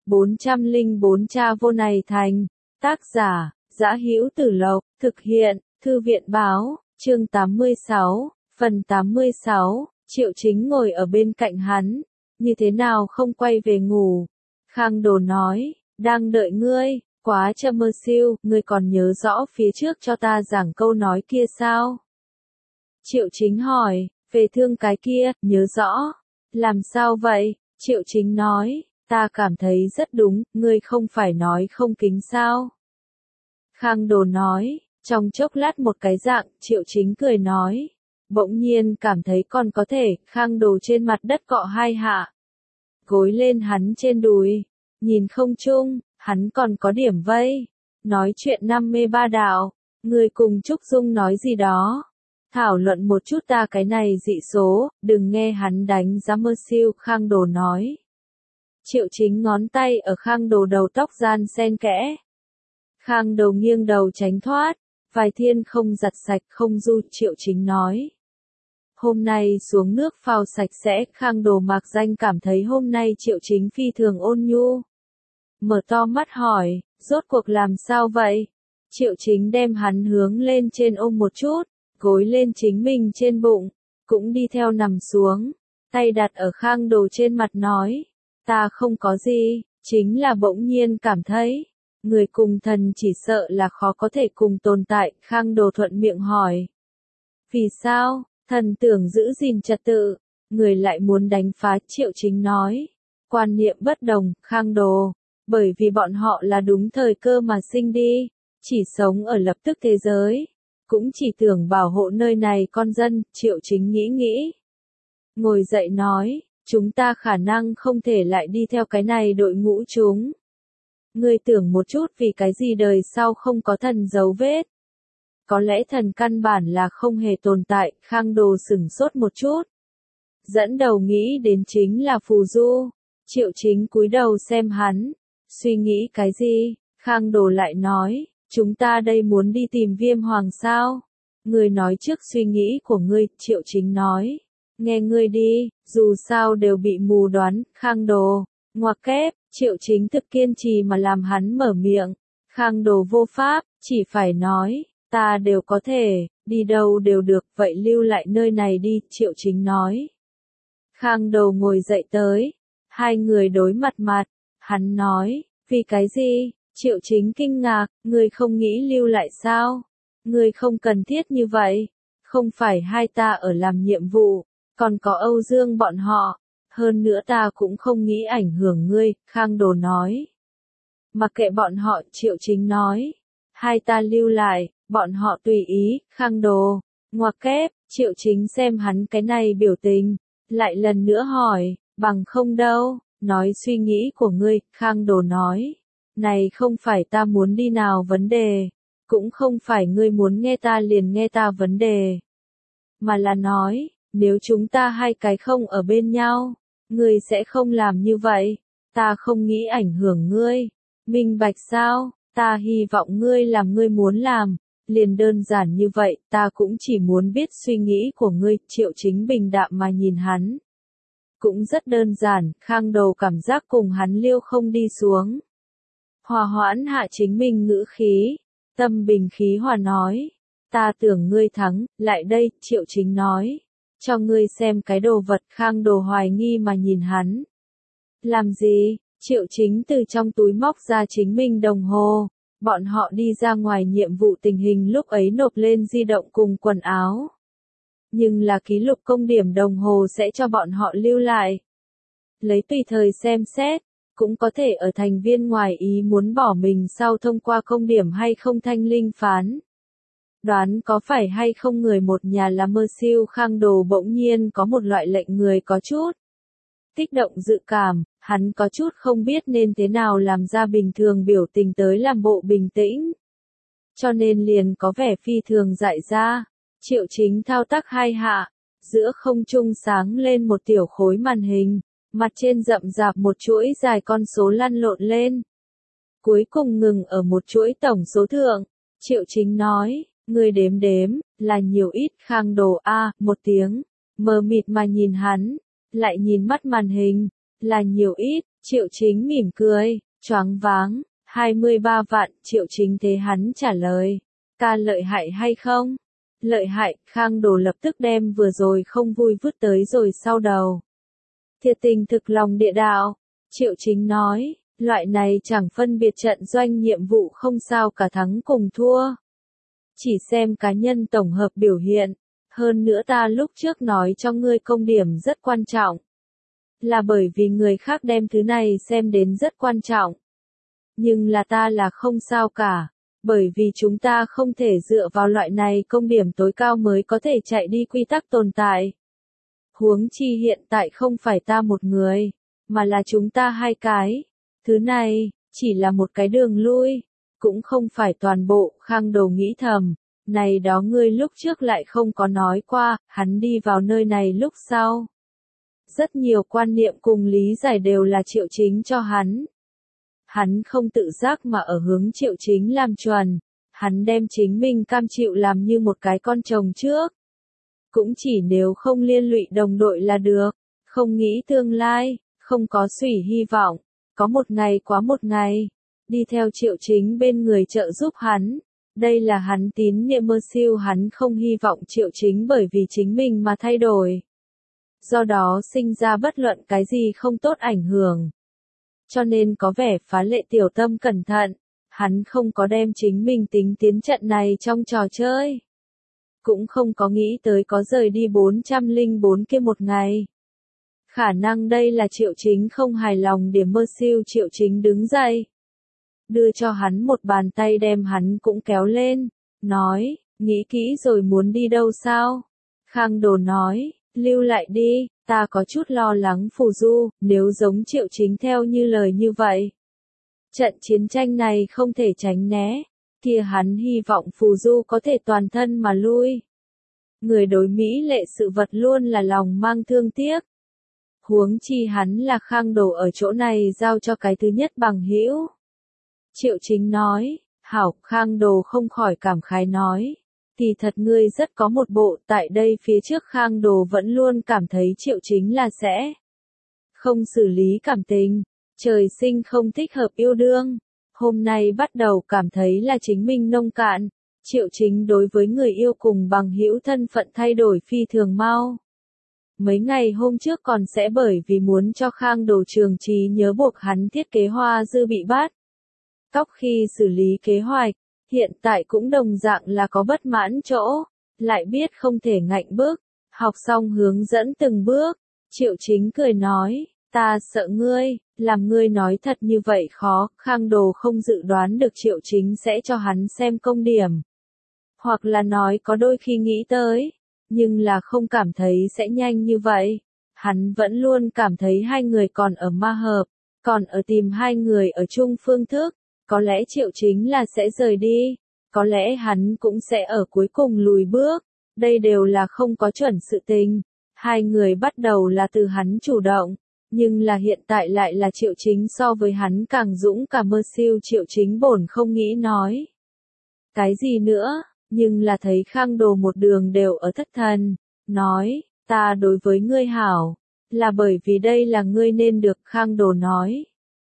404 Cha vô này thành. Tác giả, Dã Hữu Tử Lộc, thực hiện, Thư viện báo, chương 86, phần 86, Triệu Chính ngồi ở bên cạnh hắn, như thế nào không quay về ngủ. Khang Đồ nói, đang đợi ngươi, quá chơ mơ siêu, ngươi còn nhớ rõ phía trước cho ta giảng câu nói kia sao? Triệu Chính hỏi, về thương cái kia, nhớ rõ. Làm sao vậy? Triệu Chính nói, ta cảm thấy rất đúng, ngươi không phải nói không kính sao? Khang Đồ nói, trong chốc lát một cái dạng, Triệu Chính cười nói. Bỗng nhiên cảm thấy còn có thể, Khang Đồ trên mặt đất cọ hai hạ. Gối lên hắn trên đùi, nhìn không chung, hắn còn có điểm vây. Nói chuyện năm mê ba đạo, người cùng Trúc Dung nói gì đó. Thảo luận một chút ta cái này dị số, đừng nghe hắn đánh giá mơ siêu, Khang Đồ nói. Triệu Chính ngón tay ở Khang Đồ đầu tóc gian xen kẽ. Khang Đồ nghiêng đầu tránh thoát, vài thiên không giặt sạch không du, Triệu Chính nói. Hôm nay xuống nước phao sạch sẽ, Khang Đồ mạc danh cảm thấy hôm nay Triệu Chính phi thường ôn nhu. Mở to mắt hỏi, rốt cuộc làm sao vậy? Triệu Chính đem hắn hướng lên trên ôm một chút, gối lên chính mình trên bụng, cũng đi theo nằm xuống, tay đặt ở Khang Đồ trên mặt nói, ta không có gì, chính là bỗng nhiên cảm thấy, người cùng thần chỉ sợ là khó có thể cùng tồn tại, Khang Đồ thuận miệng hỏi. Vì sao, thần tưởng giữ gìn trật tự, người lại muốn đánh phá, Triệu Chính nói. Quan niệm bất đồng, Khang Đồ, bởi vì bọn họ là đúng thời cơ mà sinh đi, chỉ sống ở lập tức thế giới. Cũng chỉ tưởng bảo hộ nơi này con dân, Triệu Chính nghĩ. Ngồi dậy nói, chúng ta khả năng không thể lại đi theo cái này đội ngũ chúng. Ngươi tưởng một chút vì cái gì đời sau không có thần dấu vết. Có lẽ thần căn bản là không hề tồn tại, Khang Đồ sửng sốt một chút. Dẫn đầu nghĩ đến chính là phù du. Triệu Chính cúi đầu xem hắn. Suy nghĩ cái gì? Khang Đồ lại nói. Chúng ta đây muốn đi tìm Viêm Hoàng sao? Ngươi nói trước suy nghĩ của ngươi, Triệu Chính nói. Nghe ngươi đi, dù sao đều bị mù đoán, Khang Đồ. Ngoặc kép, Triệu Chính thực kiên trì mà làm hắn mở miệng. Khang Đồ vô pháp, chỉ phải nói, ta đều có thể, đi đâu đều được, vậy lưu lại nơi này đi, Triệu Chính nói. Khang Đồ ngồi dậy tới, hai người đối mặt, hắn nói, vì cái gì? Triệu Chính kinh ngạc, ngươi không nghĩ lưu lại sao? Ngươi không cần thiết như vậy. Không phải hai ta ở làm nhiệm vụ, còn có Âu Dương bọn họ. Hơn nữa ta cũng không nghĩ ảnh hưởng ngươi, Khang Đồ nói. Mặc kệ bọn họ, Triệu Chính nói. Hai ta lưu lại, bọn họ tùy ý, Khang Đồ. Ngoặc kép, Triệu Chính xem hắn cái này biểu tình. Lại lần nữa hỏi, bằng không đâu, nói suy nghĩ của ngươi, Khang Đồ nói. Này không phải ta muốn đi nào vấn đề, cũng không phải ngươi muốn nghe ta liền nghe ta vấn đề. Mà là nói, nếu chúng ta hai cái không ở bên nhau, ngươi sẽ không làm như vậy, ta không nghĩ ảnh hưởng ngươi. Minh bạch sao, ta hy vọng ngươi làm ngươi muốn làm, liền đơn giản như vậy, ta cũng chỉ muốn biết suy nghĩ của ngươi, Triệu Chính bình đạm mà nhìn hắn. Cũng rất đơn giản, Khang Đồ cảm giác cùng hắn liêu không đi xuống. Hòa hoãn hạ chính mình ngữ khí, tâm bình khí hòa nói, ta tưởng ngươi thắng, lại đây, Triệu Chính nói, cho ngươi xem cái đồ vật, Khang Đồ hoài nghi mà nhìn hắn. Làm gì? Triệu Chính từ trong túi móc ra chính mình đồng hồ, bọn họ đi ra ngoài nhiệm vụ tình hình lúc ấy nộp lên di động cùng quần áo. Nhưng là ký lục công điểm đồng hồ sẽ cho bọn họ lưu lại. Lấy tùy thời xem xét. Cũng có thể ở thành viên ngoài ý muốn bỏ mình sau thông qua công điểm hay không thanh linh phán. Đoán có phải hay không người một nhà là mơ siêu, Khang Đồ bỗng nhiên có một loại lệnh người có chút kích động dự cảm, hắn có chút không biết nên thế nào làm ra bình thường biểu tình tới làm bộ bình tĩnh. Cho nên liền có vẻ phi thường dại ra. Triệu Chính thao tác hai hạ, giữa không trung sáng lên một tiểu khối màn hình. Mặt trên rậm rạp một chuỗi dài con số lăn lộn lên. Cuối cùng ngừng ở một chuỗi tổng số thượng. Triệu Chính nói, người đếm, là nhiều ít, Khang Đồ một tiếng. Mờ mịt mà nhìn hắn, lại nhìn mắt màn hình, là nhiều ít, Triệu Chính mỉm cười, choáng váng, 23 vạn, Triệu Chính thế hắn trả lời. Ta lợi hại hay không? Lợi hại, Khang Đồ lập tức đem vừa rồi không vui vứt tới rồi sau đầu. Thiệt tình thực lòng địa đạo, Triệu Chính nói, loại này chẳng phân biệt trận doanh nhiệm vụ không sao cả thắng cùng thua. Chỉ xem cá nhân tổng hợp biểu hiện, hơn nữa ta lúc trước nói cho ngươi công điểm rất quan trọng. Là bởi vì người khác đem thứ này xem đến rất quan trọng. Nhưng là ta là không sao cả, bởi vì chúng ta không thể dựa vào loại này công điểm tối cao mới có thể chạy đi quy tắc tồn tại. Huống chi hiện tại không phải ta một người, mà là chúng ta hai cái. Thứ này, chỉ là một cái đường lui, cũng không phải toàn bộ, Khang Đồ nghĩ thầm. Này đó ngươi lúc trước lại không có nói qua, hắn đi vào nơi này lúc sau. Rất nhiều quan niệm cùng lý giải đều là Triệu Chính cho hắn. Hắn không tự giác mà ở hướng Triệu Chính làm chuẩn. Hắn đem chính mình cam chịu làm như một cái con chồng trước. Cũng chỉ nếu không liên lụy đồng đội là được. Không nghĩ tương lai, không có suy hy vọng. Có một ngày quá một ngày. Đi theo Triệu Chính bên người trợ giúp hắn. Đây là hắn tín niệm mơ siêu, hắn không hy vọng Triệu Chính bởi vì chính mình mà thay đổi. Do đó sinh ra bất luận cái gì không tốt ảnh hưởng. Cho nên có vẻ phá lệ tiểu tâm cẩn thận, hắn không có đem chính mình tính tiến trận này trong trò chơi. Cũng không có nghĩ tới có rời đi 404 kia một ngày. Khả năng đây là Triệu Chính không hài lòng điểm mơ siêu. Triệu Chính đứng dậy, đưa cho hắn một bàn tay đem hắn cũng kéo lên, nói, nghĩ kỹ rồi muốn đi đâu sao? Khang Đồ nói, lưu lại đi, ta có chút lo lắng Phù Du, nếu giống Triệu Chính theo như lời như vậy. Trận chiến tranh này không thể tránh né, kia hắn hy vọng Phù Du có thể toàn thân mà lui. Người đối Mỹ lệ sự vật luôn là lòng mang thương tiếc. Huống chi hắn là Khang Đồ ở chỗ này giao cho cái thứ nhất bằng hữu. Triệu Chính nói, hảo, Khang Đồ không khỏi cảm khái nói. Thì thật ngươi rất có một bộ, tại đây phía trước Khang Đồ vẫn luôn cảm thấy Triệu Chính là sẽ không xử lý cảm tình, trời sinh không thích hợp yêu đương. Hôm nay bắt đầu cảm thấy là chính mình nông cạn. Triệu Chính đối với người yêu cùng bằng hữu thân phận thay đổi phi thường mau. Mấy ngày hôm trước còn sẽ bởi vì muốn cho Khang Đồ trường trí nhớ buộc hắn thiết kế Hoa Dư bị bắt cóc khi xử lý kế hoạch, hiện tại cũng đồng dạng là có bất mãn chỗ, lại biết không thể ngạnh bước, học xong hướng dẫn từng bước, Triệu Chính cười nói, ta sợ ngươi, làm ngươi nói thật như vậy khó, Khang Đồ không dự đoán được Triệu Chính sẽ cho hắn xem công điểm. Hoặc là nói có đôi khi nghĩ tới, nhưng là không cảm thấy sẽ nhanh như vậy. Hắn vẫn luôn cảm thấy hai người còn ở ma hợp, còn ở tìm hai người ở chung phương thức. Có lẽ Triệu Chính là sẽ rời đi, có lẽ hắn cũng sẽ ở cuối cùng lùi bước, đây đều là không có chuẩn sự tình. Hai người bắt đầu là từ hắn chủ động, nhưng là hiện tại lại là Triệu Chính so với hắn càng dũng cảm mơ siêu. Triệu Chính bổn không nghĩ nói cái gì nữa, nhưng là thấy Khang Đồ một đường đều ở thất thần, nói, ta đối với ngươi hảo, là bởi vì đây là ngươi nên được. Khang Đồ nói,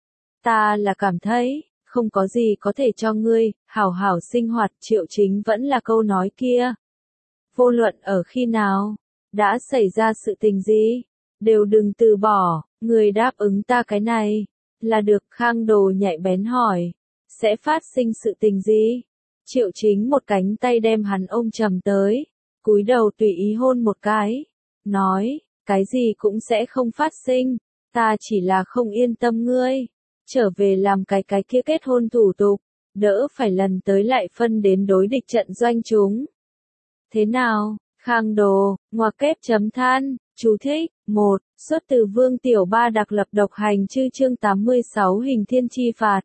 ta là cảm thấy không có gì có thể cho ngươi, hảo hảo sinh hoạt. Triệu Chính vẫn là câu nói kia. Vô luận ở khi nào, đã xảy ra sự tình gì, đều đừng từ bỏ, người đáp ứng ta cái này, là được. Khang Đồ nhạy bén hỏi, sẽ phát sinh sự tình gì? Triệu Chính một cánh tay đem hắn ôm chầm tới, cúi đầu tùy ý hôn một cái, nói, cái gì cũng sẽ không phát sinh, ta chỉ là không yên tâm ngươi. Trở về làm cái kia kết hôn thủ tục, đỡ phải lần tới lại phân đến đối địch trận doanh chúng. Thế nào, Khang Đồ, ngoặc kép chấm than, chú thích, 1, xuất từ Vương Tiểu Ba đặc lập độc hành chư chương 86 hình thiên chi phạt.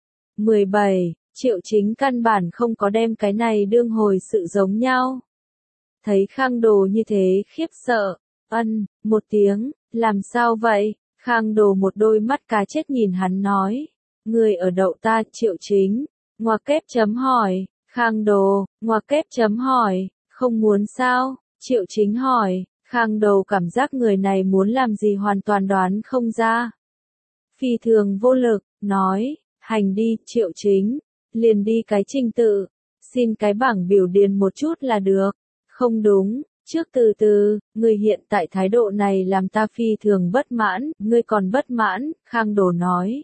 17, Triệu Chính căn bản không có đem cái này đương hồi sự giống nhau. Thấy Khang Đồ như thế khiếp sợ, một tiếng, làm sao vậy? Khang Đồ một đôi mắt cá chết nhìn hắn nói, người ở đậu ta. Triệu Chính, ngoặc kép chấm hỏi, Khang Đồ, ngoặc kép chấm hỏi, không muốn sao? Triệu Chính hỏi, Khang Đồ cảm giác người này muốn làm gì hoàn toàn đoán không ra. phi thường vô lực, nói, hành đi, Triệu Chính, liền đi cái trình tự, xin cái bảng biểu điền một chút là được. Không đúng, trước từ từ, ngươi hiện tại thái độ này làm ta phi thường bất mãn, ngươi còn bất mãn, Khang Đồ nói.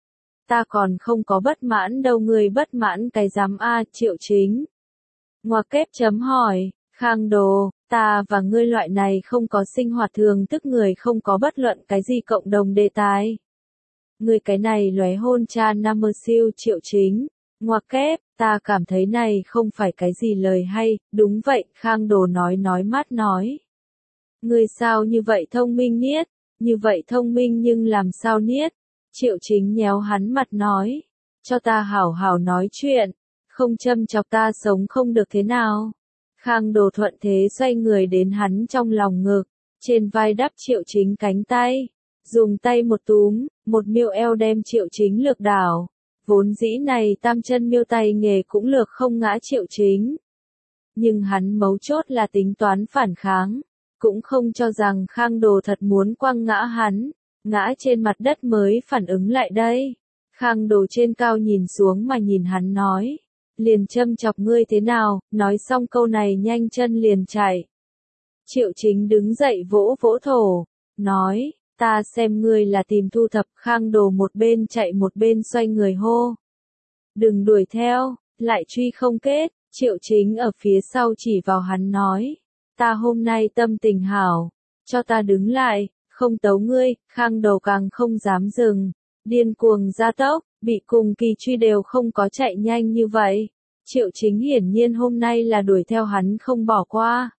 Ta còn không có bất mãn đâu, ngươi bất mãn cái dám a, Triệu Chính. Ngoặc kép chấm hỏi, Khang Đồ, ta và ngươi loại này không có sinh hoạt thường tức người không có bất luận cái gì cộng đồng đề tài. Ngươi cái này lóe hôn cha nam mơ siêu, Triệu Chính. Ngoặc kép, ta cảm thấy này không phải cái gì lời hay, đúng vậy, Khang Đồ nói mát nói. Ngươi sao như vậy thông minh niết, như vậy thông minh nhưng làm sao niết, Triệu Chính nhéo hắn mặt nói, cho ta hảo hảo nói chuyện, không châm chọc ta sống không được thế nào. Khang Đồ thuận thế xoay người đến hắn trong lòng ngực, trên vai đắp Triệu Chính cánh tay, dùng tay một túm, một miêu eo đem Triệu Chính lược đảo. Vốn dĩ này tam chân miêu tay nghề cũng lược không ngã Triệu Chính. Nhưng hắn mấu chốt là tính toán phản kháng, cũng không cho rằng Khang Đồ thật muốn quăng ngã hắn, ngã trên mặt đất mới phản ứng lại đây. Khang Đồ trên cao nhìn xuống mà nhìn hắn nói, liền châm chọc ngươi thế nào, nói xong câu này nhanh chân liền chạy. Triệu Chính đứng dậy vỗ vỗ thổ, nói, ta xem ngươi là tìm thu thập. Khang Đồ một bên chạy một bên xoay người hô. Đừng đuổi theo, lại truy không kết, Triệu Chính ở phía sau chỉ vào hắn nói. Ta hôm nay tâm tình hảo, cho ta đứng lại, không tấu ngươi. Khang Đồ càng không dám dừng, điên cuồng gia tốc, bị cùng kỳ truy đều không có chạy nhanh như vậy. Triệu Chính hiển nhiên hôm nay là đuổi theo hắn không bỏ qua.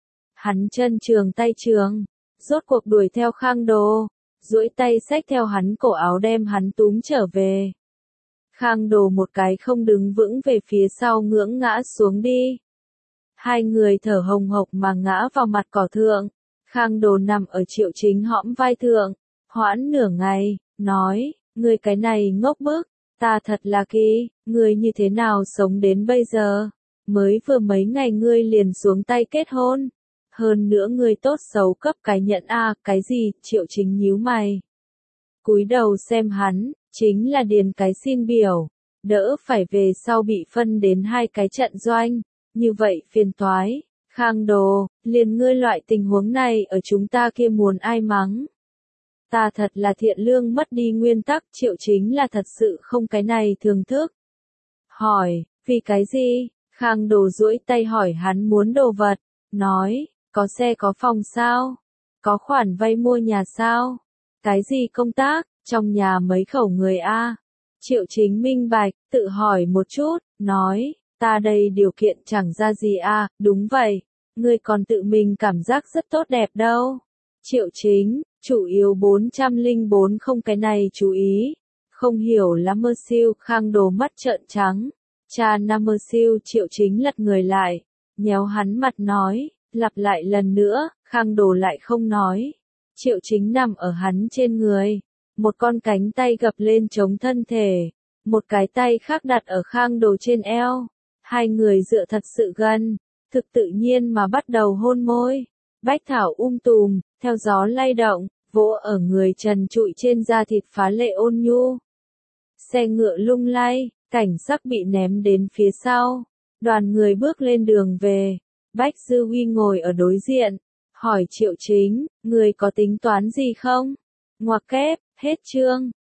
Hắn chân trường tay trường, rốt cuộc đuổi theo Khang Đồ, duỗi tay xách theo hắn cổ áo đem hắn túm trở về. Khang Đồ một cái không đứng vững về phía sau ngưỡng ngã xuống đi. Hai người thở hồng hộc mà ngã vào mặt cỏ thượng. Khang Đồ nằm ở Triệu Chính hõm vai thượng, hoãn nửa ngày, nói, ngươi cái này ngốc bức, ta thật là kỳ, ngươi như thế nào sống đến bây giờ, mới vừa mấy ngày ngươi liền xuống tay kết hôn. Hơn nữa ngươi tốt xấu cấp cái nhận a, cái gì, Triệu Chính nhíu mày. Cúi đầu xem hắn, chính là điền cái xin biểu, đỡ phải về sau bị phân đến hai cái trận doanh, như vậy phiền toái. Khang Đồ, liền ngươi loại tình huống này ở chúng ta kia muốn ai mắng. Ta thật là thiện lương mất đi nguyên tắc, Triệu Chính là thật sự không cái này thường thức. Hỏi, vì cái gì? Khang Đồ duỗi tay hỏi hắn muốn đồ vật, nói, có xe có phòng sao? Có khoản vay mua nhà sao? Cái gì công tác, trong nhà mấy khẩu người a? Triệu Chính minh bạch, tự hỏi một chút, nói, ta đây điều kiện chẳng ra gì a, đúng vậy, ngươi còn tự mình cảm giác rất tốt đẹp đâu. Triệu Chính, chủ yếu 404 không cái này chú ý, không hiểu lắm mơ siêu. Khang Đồ mắt trợn trắng, cha nam mơ siêu. Triệu Chính lật người lại, nhéo hắn mặt nói, lặp lại lần nữa. Khang Đồ lại không nói. Triệu Chính nằm ở hắn trên người, một con cánh tay gập lên chống thân thể, một cái tay khác đặt ở Khang Đồ trên eo, hai người dựa thật sự gần, thực tự nhiên mà bắt đầu hôn môi. Bách thảo tùm, theo gió lay động, vỗ ở người trần trụi trên da thịt phá lệ ôn nhu. Xe ngựa lung lay, cảnh sắc bị ném đến phía sau, đoàn người bước lên đường về. Bách Dư Huy ngồi ở đối diện, hỏi Triệu Chính, người có tính toán gì không? Ngoặc kép, hết chương.